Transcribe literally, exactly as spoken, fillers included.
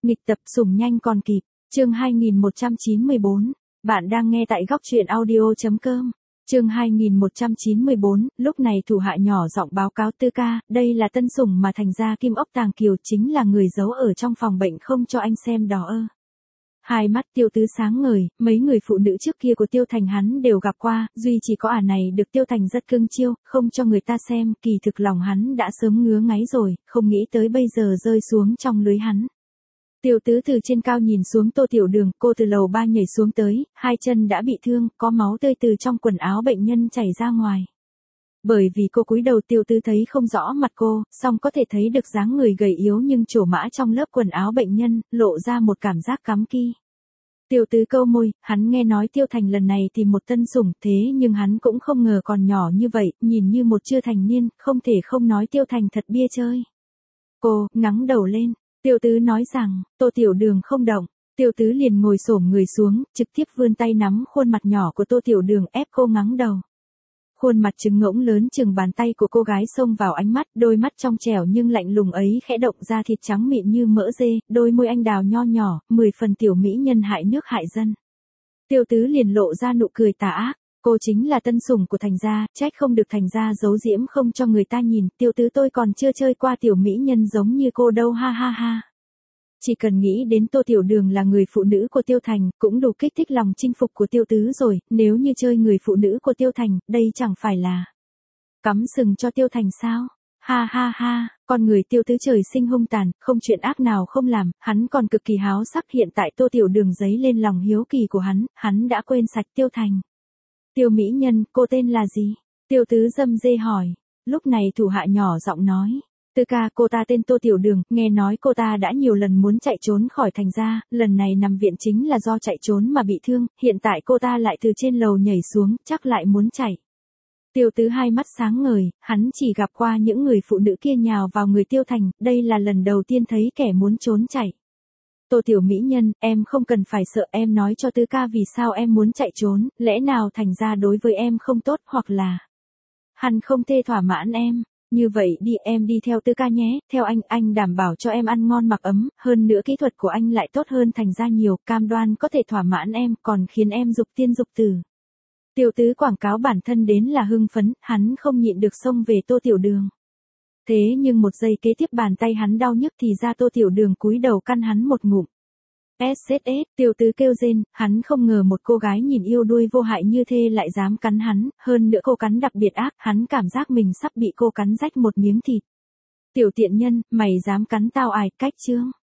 Nghịch tập sủng nhanh còn kịp, chương hai nghìn một trăm chín mươi bốn. Bạn đang nghe tại góc truyện audio chấm com. Chương hai nghìn một trăm chín mươi bốn, lúc này thủ hạ nhỏ giọng báo cáo Tư ca, đây là tân sủng mà thành gia Kim Ốc Tàng Kiều, chính là người giấu ở trong phòng bệnh không cho anh xem đó ơ. Hai mắt Tiêu Tứ sáng ngời, mấy người phụ nữ trước kia của Tiêu Thành hắn đều gặp qua, duy chỉ có ả này được Tiêu Thành rất cưng chiêu, không cho người ta xem, kỳ thực lòng hắn đã sớm ngứa ngáy rồi, không nghĩ tới bây giờ rơi xuống trong lưới hắn. Tiêu Tứ từ trên cao nhìn xuống Tô Tiểu Đường, cô từ lầu ba nhảy xuống tới, hai chân đã bị thương, có máu tươi từ trong quần áo bệnh nhân chảy ra ngoài. Bởi vì cô cúi đầu Tiêu Tứ thấy không rõ mặt cô, song có thể thấy được dáng người gầy yếu nhưng trổ mã trong lớp quần áo bệnh nhân, lộ ra một cảm giác cắm ki. Tiêu Tứ câu môi, hắn nghe nói Tiêu Thành lần này tìm một tân sủng, thế nhưng hắn cũng không ngờ còn nhỏ như vậy, nhìn như một chưa thành niên, không thể không nói Tiêu Thành thật bia chơi. Cô, ngắng đầu lên. Tiêu Tứ nói rằng, Tô Tiểu Đường không động, Tiêu Tứ liền ngồi xổm người xuống, trực tiếp vươn tay nắm khuôn mặt nhỏ của Tô Tiểu Đường ép cô ngắng đầu. Khuôn mặt trứng ngỗng lớn chừng bàn tay của cô gái xông vào ánh mắt, đôi mắt trong trẻo nhưng lạnh lùng ấy khẽ động ra thịt trắng mịn như mỡ dê, đôi môi anh đào nho nhỏ, mười phần tiểu mỹ nhân hại nước hại dân. Tiêu Tứ liền lộ ra nụ cười tà ác, cô chính là tân sủng của thành gia, trách không được thành gia giấu diễm không cho người ta nhìn, Tiêu Tứ tôi còn chưa chơi qua tiểu mỹ nhân giống như cô đâu ha ha ha. Chỉ cần nghĩ đến Tô Tiểu Đường là người phụ nữ của Tiêu Thành, cũng đủ kích thích lòng chinh phục của Tiêu Tứ rồi, nếu như chơi người phụ nữ của Tiêu Thành, đây chẳng phải là cắm sừng cho Tiêu Thành sao? Ha ha ha, con người Tiêu Tứ trời sinh hung tàn, không chuyện ác nào không làm, hắn còn cực kỳ háo sắc, hiện tại Tô Tiểu Đường dấy lên lòng hiếu kỳ của hắn, hắn đã quên sạch Tiêu Thành. Tiêu mỹ nhân, cô tên là gì? Tiêu Tứ dâm dê hỏi. Lúc này thủ hạ nhỏ giọng nói. Tư ca, cô ta tên Tô Tiểu Đường, nghe nói cô ta đã nhiều lần muốn chạy trốn khỏi thành gia, lần này nằm viện chính là do chạy trốn mà bị thương, hiện tại cô ta lại từ trên lầu nhảy xuống, chắc lại muốn chạy. Tiêu Tứ hai mắt sáng ngời, hắn chỉ gặp qua những người phụ nữ kia nhào vào người Tiêu Thành, đây là lần đầu tiên thấy kẻ muốn trốn chạy. Tô tiểu mỹ nhân, em không cần phải sợ, em nói cho Tư ca vì sao em muốn chạy trốn, lẽ nào thành ra đối với em không tốt hoặc là hắn không thể thỏa mãn em. Như vậy đi, em đi theo Tư ca nhé, theo anh, anh đảm bảo cho em ăn ngon mặc ấm, hơn nữa kỹ thuật của anh lại tốt hơn thành ra nhiều, cam đoan có thể thỏa mãn em, còn khiến em dục tiên dục tử. Tiêu Tứ quảng cáo bản thân đến là hưng phấn, hắn không nhịn được xông về Tô Tiểu Đường. Thế nhưng một giây kế tiếp bàn tay hắn đau nhức thì ra Tô Tiểu Đường cúi đầu căn hắn một ngụm. ét ét ét, Tiêu Tứ kêu rên, hắn không ngờ một cô gái nhìn yêu đuôi vô hại như thế lại dám cắn hắn, hơn nữa cô cắn đặc biệt ác, hắn cảm giác mình sắp bị cô cắn rách một miếng thịt. Tiểu tiện nhân, mày dám cắn tao ai, cách chương.